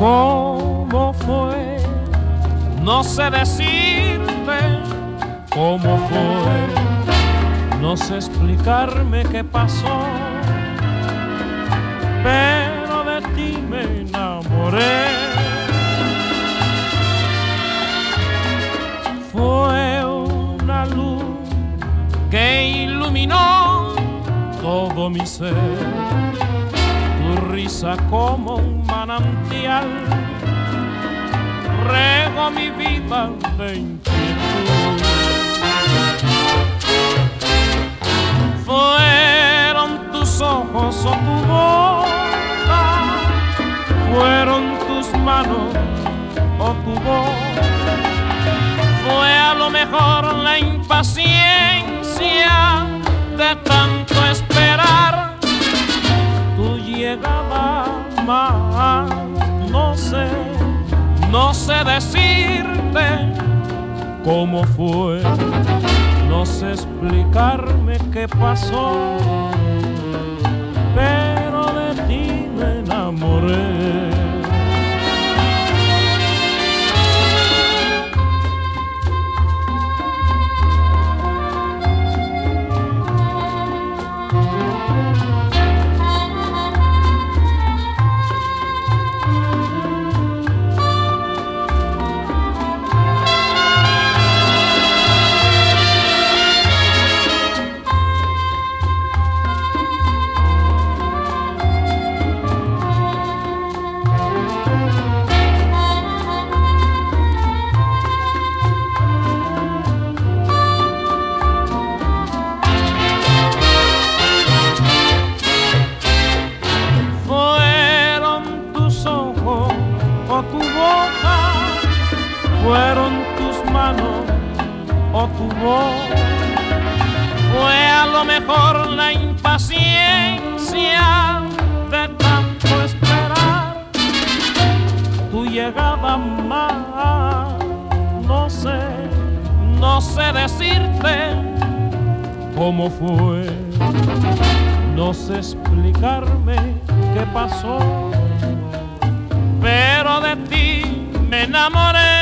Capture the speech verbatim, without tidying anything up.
¿Cómo fue? No sé decirte cómo fue, no sé explicarme qué pasó, pero de ti me enamoré. Fue una luz que iluminó todo mi ser, tu risa como un manantial regó mi vida de inquietud. Fueron tus ojos o tu boca, fueron tus manos o tu voz, fue a lo mejor la impaciencia de tanto esperar tu llegada más. No sé, no sé decirte cómo fue, no sé explicarme qué pasó, pero de ti me enamoré. Tu boca, fueron tus manos o tu voz, fue a lo mejor la impaciencia de tanto esperar tu llegada más. No sé, no sé decirte cómo fue, no sé explicarme qué pasó, pero de ti me enamoré.